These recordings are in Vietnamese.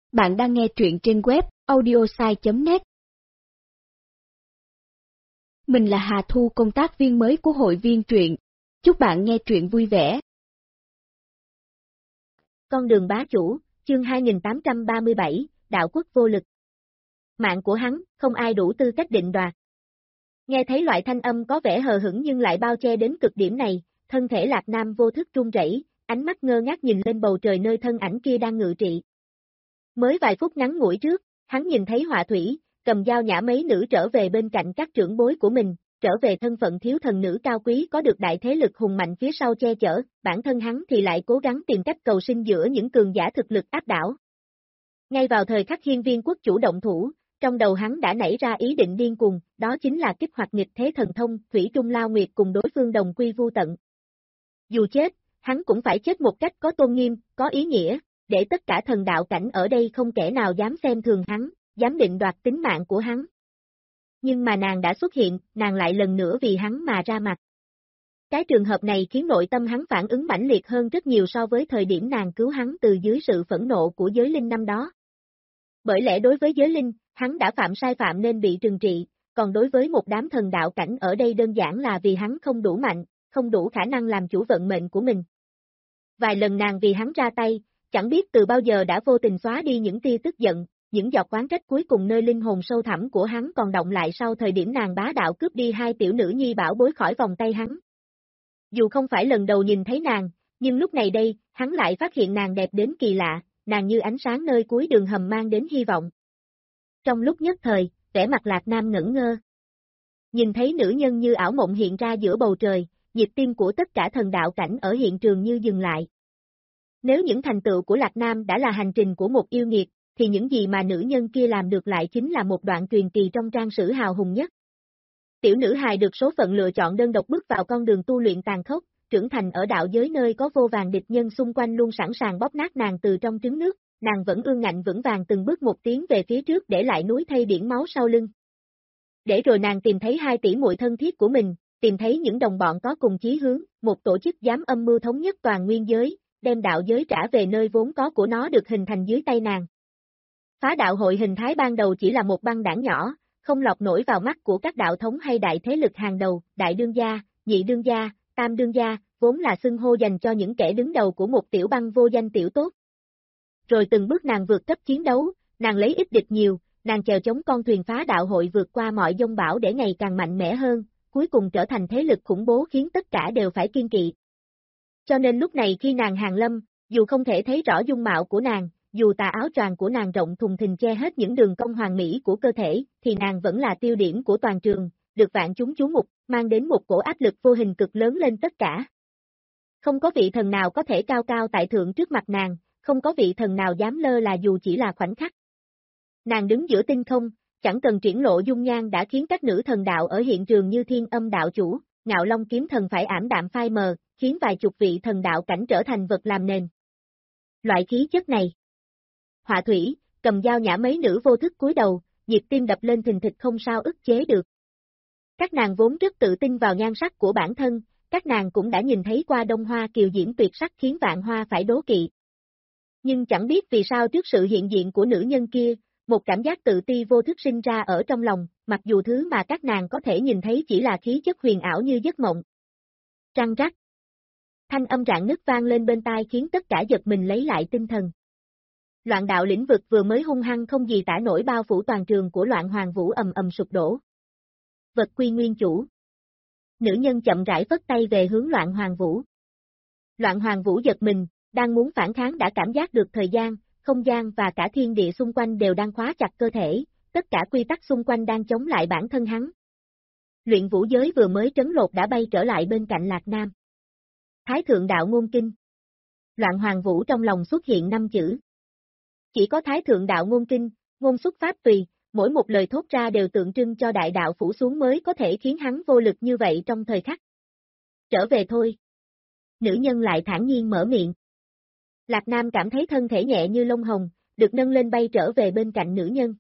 Bạn đang nghe truyện trên web audiosai.net. Mình là Hà Thu, công tác viên mới của hội viên truyện. Chúc bạn nghe truyện vui vẻ. Con đường bá chủ, chương 2837, đạo quốc vô lực. Mạng của hắn, không ai đủ tư cách định đoạt. Nghe thấy loại thanh âm có vẻ hờ hững nhưng lại bao che đến cực điểm này, thân thể Lạc Nam vô thức run rẩy, ánh mắt ngơ ngác nhìn lên bầu trời nơi thân ảnh kia đang ngự trị. Mới vài phút ngắn ngủi trước, hắn nhìn thấy Họa Thủy, cầm dao nhã mấy nữ trở về bên cạnh các trưởng bối của mình, trở về thân phận thiếu thần nữ cao quý có được đại thế lực hùng mạnh phía sau che chở, bản thân hắn thì lại cố gắng tìm cách cầu sinh giữa những cường giả thực lực áp đảo. Ngay vào thời khắc Hiên Viên quốc chủ động thủ, trong đầu hắn đã nảy ra ý định điên cuồng, đó chính là kích hoạt nghịch thế thần thông, Thủy Trung Lao Nguyệt cùng đối phương đồng quy vu tận. Dù chết, hắn cũng phải chết một cách có tôn nghiêm, có ý nghĩa, để tất cả thần đạo cảnh ở đây không kẻ nào dám xem thường hắn, dám định đoạt tính mạng của hắn. Nhưng mà nàng đã xuất hiện, nàng lại lần nữa vì hắn mà ra mặt. Cái trường hợp này khiến nội tâm hắn phản ứng mãnh liệt hơn rất nhiều so với thời điểm nàng cứu hắn từ dưới sự phẫn nộ của giới linh năm đó. Bởi lẽ đối với giới linh, hắn đã phạm sai phạm nên bị trừng trị, còn đối với một đám thần đạo cảnh ở đây đơn giản là vì hắn không đủ mạnh, không đủ khả năng làm chủ vận mệnh của mình. Vài lần nàng vì hắn ra tay, chẳng biết từ bao giờ đã vô tình xóa đi những tia tức giận, những giọt oán trách cuối cùng nơi linh hồn sâu thẳm của hắn còn động lại sau thời điểm nàng bá đạo cướp đi hai tiểu nữ nhi bảo bối khỏi vòng tay hắn. Dù không phải lần đầu nhìn thấy nàng, nhưng lúc này đây, hắn lại phát hiện nàng đẹp đến kỳ lạ, nàng như ánh sáng nơi cuối đường hầm mang đến hy vọng. Trong lúc nhất thời, vẻ mặt Lạc Nam ngẩn ngơ. Nhìn thấy nữ nhân như ảo mộng hiện ra giữa bầu trời, nhịp tim của tất cả thần đạo cảnh ở hiện trường như dừng lại. Nếu những thành tựu của Lạc Nam đã là hành trình của một yêu nghiệt, thì những gì mà nữ nhân kia làm được lại chính là một đoạn truyền kỳ trong trang sử hào hùng nhất. Tiểu nữ hài được số phận lựa chọn đơn độc bước vào con đường tu luyện tàn khốc, trưởng thành ở đạo giới nơi có vô vàn địch nhân xung quanh luôn sẵn sàng bóp nát nàng từ trong trứng nước, nàng vẫn ương ngạnh vững vàng từng bước một tiến về phía trước để lại núi thây biển máu sau lưng. Để rồi nàng tìm thấy hai tỷ muội thân thiết của mình, tìm thấy những đồng bọn có cùng chí hướng, một tổ chức dám âm mưu thống nhất toàn nguyên giới, đem đạo giới trả về nơi vốn có của nó được hình thành dưới tay nàng. Phá đạo hội hình thái ban đầu chỉ là một băng đảng nhỏ, không lọt nổi vào mắt của các đạo thống hay đại thế lực hàng đầu, đại đương gia, nhị đương gia, tam đương gia, vốn là xưng hô dành cho những kẻ đứng đầu của một tiểu băng vô danh tiểu tốt. Rồi từng bước nàng vượt cấp chiến đấu, nàng lấy ít địch nhiều, nàng chèo chống con thuyền phá đạo hội vượt qua mọi dông bão để ngày càng mạnh mẽ hơn, cuối cùng trở thành thế lực khủng bố khiến tất cả đều phải kiêng kỵ. Cho nên lúc này khi nàng hàng lâm, dù không thể thấy rõ dung mạo của nàng, dù tà áo choàng của nàng rộng thùng thình che hết những đường cong hoàn mỹ của cơ thể, thì nàng vẫn là tiêu điểm của toàn trường, được vạn chúng chú mục, mang đến một cổ áp lực vô hình cực lớn lên tất cả. Không có vị thần nào có thể cao cao tại thượng trước mặt nàng, không có vị thần nào dám lơ là dù chỉ là khoảnh khắc. Nàng đứng giữa tinh không, chẳng cần triển lộ dung nhan đã khiến các nữ thần đạo ở hiện trường như Thiên Âm đạo chủ, Ngạo Long kiếm thần phải ảm đạm phai mờ, khiến vài chục vị thần đạo cảnh trở thành vật làm nền. Loại khí chất này. Họa Thủy, cầm dao nhã mấy nữ vô thức cúi đầu, nhịp tim đập lên thình thịch không sao ức chế được. Các nàng vốn rất tự tin vào nhan sắc của bản thân, các nàng cũng đã nhìn thấy qua Đông Hoa kiều diễm tuyệt sắc khiến vạn hoa phải đố kỵ. Nhưng chẳng biết vì sao trước sự hiện diện của nữ nhân kia, một cảm giác tự ti vô thức sinh ra ở trong lòng, mặc dù thứ mà các nàng có thể nhìn thấy chỉ là khí chất huyền ảo như giấc mộng. Trăng rắc. Thanh âm rạn nứt vang lên bên tai khiến tất cả giật mình lấy lại tinh thần. Loạn đạo lĩnh vực vừa mới hung hăng không gì tả nổi bao phủ toàn trường của Loạn Hoàng Vũ ầm ầm sụp đổ. Vật quy nguyên chủ. Nữ nhân chậm rãi vất tay về hướng Loạn Hoàng Vũ. Loạn Hoàng Vũ giật mình, đang muốn phản kháng đã cảm giác được thời gian, không gian và cả thiên địa xung quanh đều đang khóa chặt cơ thể, tất cả quy tắc xung quanh đang chống lại bản thân hắn. Luyện vũ giới vừa mới trấn lột đã bay trở lại bên cạnh Lạc Nam. Thái thượng đạo ngôn kinh. Loạn Hoàng Vũ trong lòng xuất hiện 5 chữ. Chỉ có Thái thượng đạo ngôn kinh, ngôn xuất pháp tùy, mỗi một lời thốt ra đều tượng trưng cho đại đạo phủ xuống mới có thể khiến hắn vô lực như vậy trong thời khắc. Trở về thôi. Nữ nhân lại thản nhiên mở miệng. Lạc Nam cảm thấy thân thể nhẹ như lông hồng, được nâng lên bay trở về bên cạnh nữ nhân.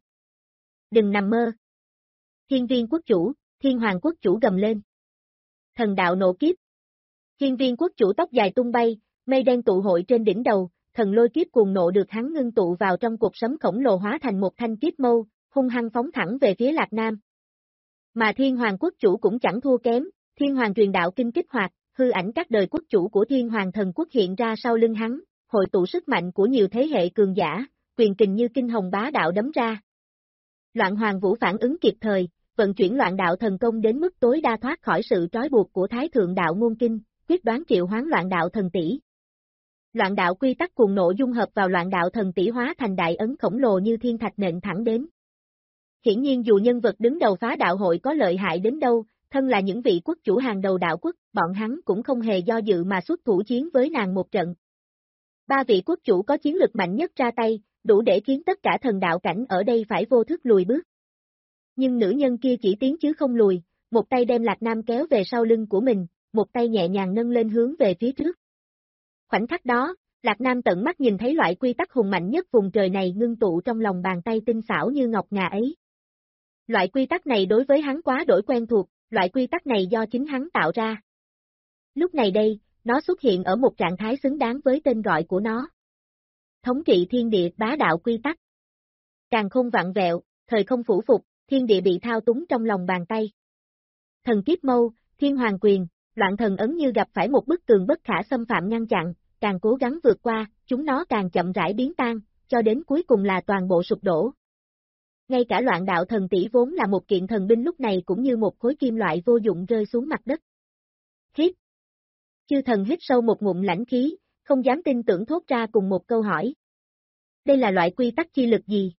Đừng nằm mơ. Hiên Viên quốc chủ, Thiên Hoàng quốc chủ gầm lên. Thần đạo nộ kiếp. Hiên Viên quốc chủ tóc dài tung bay, mây đen tụ hội trên đỉnh đầu, thần lôi kiếp cuồng nộ được hắn ngưng tụ vào trong cột sấm khổng lồ hóa thành một thanh kiếp mâu, hung hăng phóng thẳng về phía Lạc Nam. Mà Thiên Hoàng quốc chủ cũng chẳng thua kém, Thiên Hoàng truyền đạo kinh kích hoạt, hư ảnh các đời quốc chủ của Thiên Hoàng thần quốc hiện ra sau lưng hắn, hội tụ sức mạnh của nhiều thế hệ cường giả, quyền kình như kinh hồng bá đạo đấm ra. Loạn Hoàng Vũ phản ứng kịp thời, vận chuyển loạn đạo thần công đến mức tối đa thoát khỏi sự trói buộc của Thái Thượng đạo ngôn kinh, quyết đoán triệu hoán loạn đạo thần tỷ. Loạn đạo quy tắc cuồng nộ dung hợp vào loạn đạo thần tỷ hóa thành đại ấn khổng lồ như thiên thạch nện thẳng đến. Hiển nhiên dù nhân vật đứng đầu phá đạo hội có lợi hại đến đâu, thân là những vị quốc chủ hàng đầu đạo quốc, bọn hắn cũng không hề do dự mà xuất thủ chiến với nàng một trận. Ba vị quốc chủ có chiến lực mạnh nhất ra tay, đủ để khiến tất cả thần đạo cảnh ở đây phải vô thức lùi bước. Nhưng nữ nhân kia chỉ tiến chứ không lùi, một tay đem Lạc Nam kéo về sau lưng của mình, một tay nhẹ nhàng nâng lên hướng về phía trước. Khoảnh khắc đó, Lạc Nam tận mắt nhìn thấy loại quy tắc hùng mạnh nhất vùng trời này ngưng tụ trong lòng bàn tay tinh xảo như ngọc ngà ấy. Loại quy tắc này đối với hắn quá đổi quen thuộc, loại quy tắc này do chính hắn tạo ra. Lúc này đây, nó xuất hiện ở một trạng thái xứng đáng với tên gọi của nó. Thống trị thiên địa bá đạo quy tắc. Càn khôn vặn vẹo, thời không phủ phục, thiên địa bị thao túng trong lòng bàn tay. Thần kiếp mâu, thiên hoàng quyền, loạn thần ấn như gặp phải một bức tường bất khả xâm phạm ngăn chặn, càng cố gắng vượt qua, chúng nó càng chậm rãi biến tan, cho đến cuối cùng là toàn bộ sụp đổ. Ngay cả loạn đạo thần tỷ vốn là một kiện thần binh lúc này cũng như một khối kim loại vô dụng rơi xuống mặt đất. Hít. Chư thần hít sâu một ngụm lãnh khí, không dám tin tưởng thốt ra cùng một câu hỏi. Đây là loại quy tắc chi lực gì?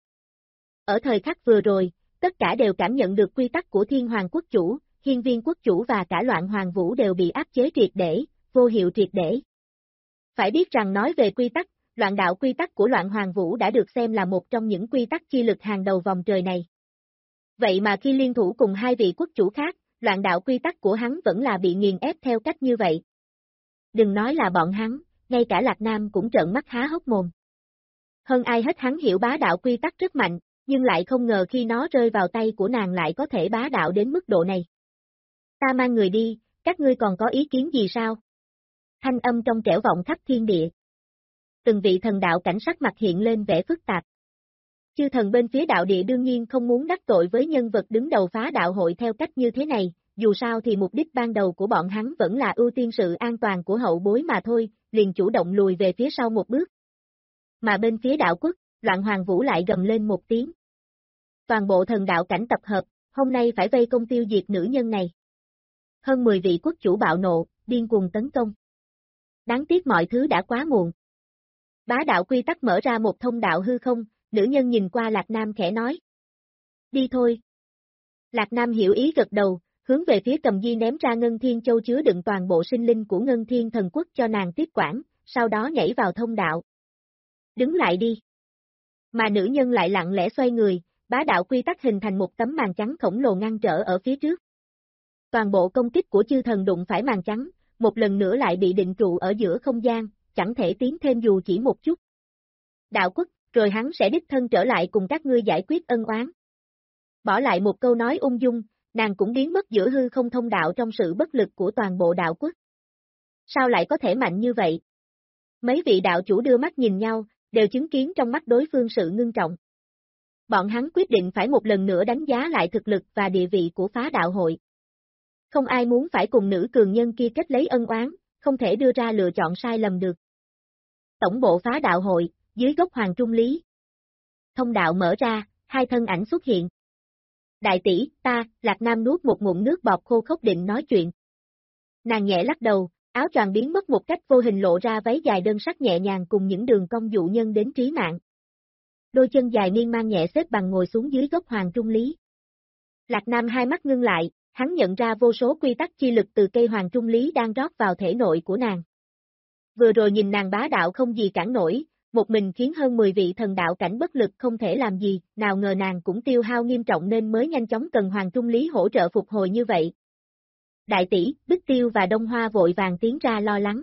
Ở thời khắc vừa rồi, tất cả đều cảm nhận được quy tắc của Thiên Hoàng quốc chủ, Hiên Viên quốc chủ và cả Loạn Hoàng Vũ đều bị áp chế triệt để, vô hiệu triệt để. Phải biết rằng nói về quy tắc, loạn đạo quy tắc của Loạn Hoàng Vũ đã được xem là một trong những quy tắc chi lực hàng đầu vòng trời này. Vậy mà khi liên thủ cùng hai vị quốc chủ khác, loạn đạo quy tắc của hắn vẫn là bị nghiền ép theo cách như vậy. Đừng nói là bọn hắn, ngay cả Lạc Nam cũng trợn mắt há hốc mồm. Hơn ai hết hắn hiểu bá đạo quy tắc rất mạnh, nhưng lại không ngờ khi nó rơi vào tay của nàng lại có thể bá đạo đến mức độ này. Ta mang người đi, các ngươi còn có ý kiến gì sao? Thanh âm trong trẻo vọng khắp thiên địa. Từng vị thần đạo cảnh sắc mặt hiện lên vẻ phức tạp. Chư thần bên phía đạo địa đương nhiên không muốn đắc tội với nhân vật đứng đầu phá đạo hội theo cách như thế này, dù sao thì mục đích ban đầu của bọn hắn vẫn là ưu tiên sự an toàn của hậu bối mà thôi, liền chủ động lùi về phía sau một bước. Mà bên phía đạo quốc, Loạn Hoàng Vũ lại gầm lên một tiếng. Toàn bộ thần đạo cảnh tập hợp, hôm nay phải vây công tiêu diệt nữ nhân này. Hơn 10 vị quốc chủ bạo nộ, điên cuồng tấn công. Đáng tiếc mọi thứ đã quá muộn. Bá đạo quy tắc mở ra một thông đạo hư không, nữ nhân nhìn qua Lạc Nam khẽ nói. Đi thôi. Lạc Nam hiểu ý gật đầu, hướng về phía Cầm Di ném ra Ngân Thiên Châu chứa đựng toàn bộ sinh linh của Ngân Thiên Thần Quốc cho nàng tiếp quản, sau đó nhảy vào thông đạo. Đứng lại đi. Mà nữ nhân lại lặng lẽ xoay người, bá đạo quy tắc hình thành một tấm màn trắng khổng lồ ngăn trở ở phía trước. Toàn bộ công kích của chư thần đụng phải màn trắng, một lần nữa lại bị định trụ ở giữa không gian, chẳng thể tiến thêm dù chỉ một chút. Đạo quốc, rồi hắn sẽ đích thân trở lại cùng các ngươi giải quyết ân oán. Bỏ lại một câu nói ung dung, nàng cũng biến mất giữa hư không thông đạo trong sự bất lực của toàn bộ đạo quốc. Sao lại có thể mạnh như vậy? Mấy vị đạo chủ đưa mắt nhìn nhau, đều chứng kiến trong mắt đối phương sự ngưng trọng. Bọn hắn quyết định phải một lần nữa đánh giá lại thực lực và địa vị của phá đạo hội. Không ai muốn phải cùng nữ cường nhân kia kết lấy ân oán, không thể đưa ra lựa chọn sai lầm được. Tổng bộ phá đạo hội, dưới gốc Hoàng Trung Lý. Thông đạo mở ra, hai thân ảnh xuất hiện. Đại tỷ, ta, Lạc Nam nuốt một ngụm nước bọt khô khốc định nói chuyện. Nàng nhẹ lắc đầu, áo choàng biến mất một cách vô hình lộ ra váy dài đơn sắc nhẹ nhàng cùng những đường cong dụ nhân đến trí mạng. Đôi chân dài miên man nhẹ xếp bằng ngồi xuống dưới gốc Hoàng Trung Lý. Lạc Nam hai mắt ngưng lại, hắn nhận ra vô số quy tắc chi lực từ cây Hoàng Trung Lý đang rót vào thể nội của nàng. Vừa rồi nhìn nàng bá đạo không gì cản nổi, một mình khiến hơn 10 vị thần đạo cảnh bất lực không thể làm gì, nào ngờ nàng cũng tiêu hao nghiêm trọng nên mới nhanh chóng cần Hoàng Trung Lý hỗ trợ phục hồi như vậy. Đại tỷ, Bích Tiêu và Đông Hoa vội vàng tiến ra lo lắng.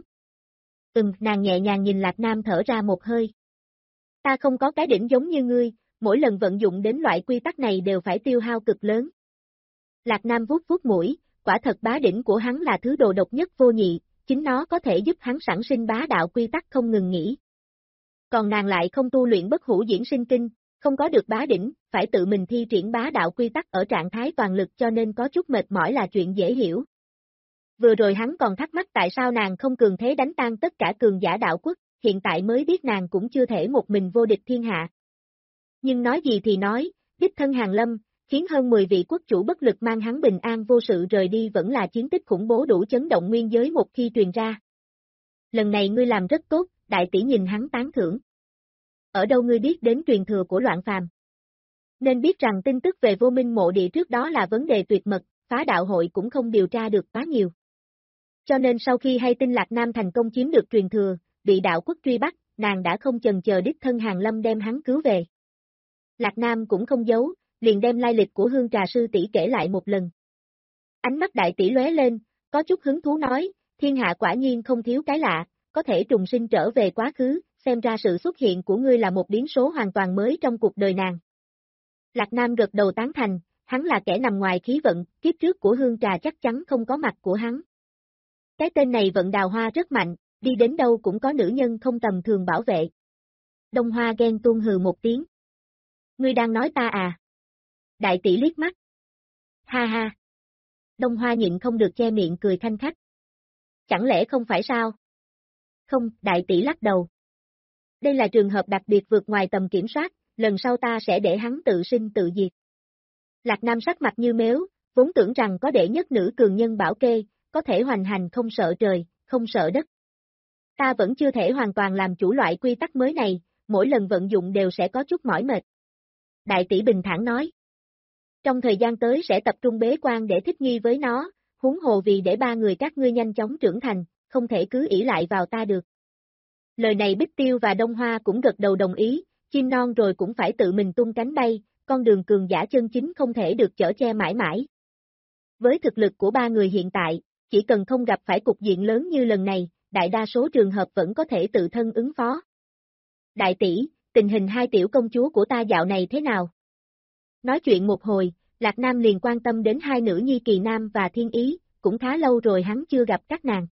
Nàng nhẹ nhàng nhìn Lạc Nam thở ra một hơi. Ta không có cái đỉnh giống như ngươi, mỗi lần vận dụng đến loại quy tắc này đều phải tiêu hao cực lớn. Lạc Nam vuốt vuốt mũi, quả thật bá đỉnh của hắn là thứ đồ độc nhất vô nhị, chính nó có thể giúp hắn sản sinh bá đạo quy tắc không ngừng nghỉ. Còn nàng lại không tu luyện bất hủ diễn sinh kinh, không có được bá đỉnh, phải tự mình thi triển bá đạo quy tắc ở trạng thái toàn lực cho nên có chút mệt mỏi là chuyện dễ hiểu. Vừa rồi hắn còn thắc mắc tại sao nàng không cường thế đánh tan tất cả cường giả đạo quốc, hiện tại mới biết nàng cũng chưa thể một mình vô địch thiên hạ. Nhưng nói gì thì nói, đích thân Hàn Lâm, khiến hơn 10 vị quốc chủ bất lực mang hắn bình an vô sự rời đi vẫn là chiến tích khủng bố đủ chấn động nguyên giới một khi truyền ra. Lần này ngươi làm rất tốt, đại tỷ nhìn hắn tán thưởng. Ở đâu ngươi biết đến truyền thừa của Loạn Phàm? Nên biết rằng tin tức về Vô Minh mộ địa trước đó là vấn đề tuyệt mật, phá đạo hội cũng không điều tra được quá nhiều. Cho nên sau khi hay tin Lạc Nam thành công chiếm được truyền thừa, bị đạo quốc truy bắt, nàng đã không chần chờ đích thân Hàn Lâm đem hắn cứu về. Lạc Nam cũng không giấu, liền đem lai lịch của Hương Trà sư tỷ kể lại một lần. Ánh mắt đại tỷ lóe lên, có chút hứng thú nói, thiên hạ quả nhiên không thiếu cái lạ, có thể trùng sinh trở về quá khứ, xem ra sự xuất hiện của ngươi là một biến số hoàn toàn mới trong cuộc đời nàng. Lạc Nam gật đầu tán thành, hắn là kẻ nằm ngoài khí vận, kiếp trước của Hương Trà chắc chắn không có mặt của hắn. Cái tên này vận đào hoa rất mạnh, đi đến đâu cũng có nữ nhân không tầm thường bảo vệ. Đông Hoa ghen tuông hừ một tiếng. Ngươi đang nói ta à? Đại tỷ liếc mắt. Ha ha. Đông Hoa nhịn không được che miệng cười khanh khách. Chẳng lẽ không phải sao? Không, đại tỷ lắc đầu. Đây là trường hợp đặc biệt vượt ngoài tầm kiểm soát, lần sau ta sẽ để hắn tự sinh tự diệt. Lạc Nam sắc mặt như mếu, vốn tưởng rằng có đệ nhất nữ cường nhân bảo kê, có thể hoành hành không sợ trời, không sợ đất. Ta vẫn chưa thể hoàn toàn làm chủ loại quy tắc mới này, mỗi lần vận dụng đều sẽ có chút mỏi mệt. Đại tỷ bình thản nói. Trong thời gian tới sẽ tập trung bế quan để thích nghi với nó, huống hồ vì để ba người các ngươi nhanh chóng trưởng thành, không thể cứ ỷ lại vào ta được. Lời này Bích Tiêu và Đông Hoa cũng gật đầu đồng ý, chim non rồi cũng phải tự mình tung cánh bay, con đường cường giả chân chính không thể được chở che mãi mãi. Với thực lực của ba người hiện tại, chỉ cần không gặp phải cục diện lớn như lần này, đại đa số trường hợp vẫn có thể tự thân ứng phó. Đại tỷ, tình hình hai tiểu công chúa của ta dạo này thế nào? Nói chuyện một hồi, Lạc Nam liền quan tâm đến hai nữ nhi Kỳ Nam và Thiên Ý, cũng khá lâu rồi hắn chưa gặp các nàng.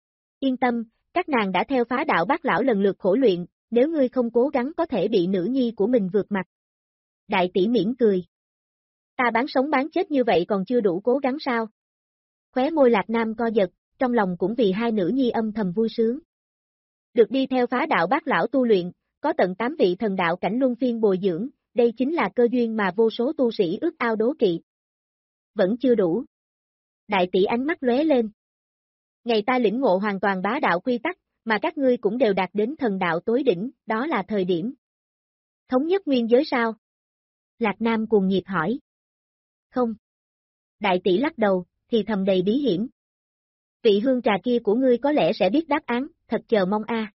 Yên tâm, các nàng đã theo phá đạo bác lão lần lượt khổ luyện, nếu ngươi không cố gắng có thể bị nữ nhi của mình vượt mặt. Đại tỷ mỉm cười. Ta bán sống bán chết như vậy còn chưa đủ cố gắng sao? Khóe môi Lạc Nam co giật, trong lòng cũng vì hai nữ nhi âm thầm vui sướng. Được đi theo phá đạo bác lão tu luyện, có tận 8 vị thần đạo cảnh luân phiên bồi dưỡng, đây chính là cơ duyên mà vô số tu sĩ ước ao đố kỵ. Vẫn chưa đủ. Đại tỷ ánh mắt lóe lên. Ngày ta lĩnh ngộ hoàn toàn bá đạo quy tắc, mà các ngươi cũng đều đạt đến thần đạo tối đỉnh, đó là thời điểm. Thống nhất nguyên giới sao? Lạc Nam cuồng nhiệt hỏi. Không. Đại tỷ lắc đầu, thì thầm đầy bí hiểm. Vị hương trà kia của ngươi có lẽ sẽ biết đáp án, thật chờ mong a.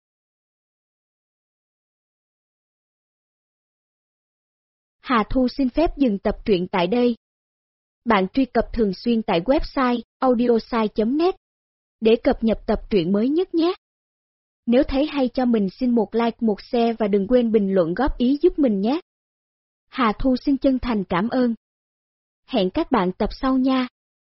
Hà Thu xin phép dừng tập truyện tại đây. Bạn truy cập thường xuyên tại website audiosai.net để cập nhật tập truyện mới nhất nhé. Nếu thấy hay cho mình xin một like, một share và đừng quên bình luận góp ý giúp mình nhé. Hà Thu xin chân thành cảm ơn. Hẹn các bạn tập sau nha.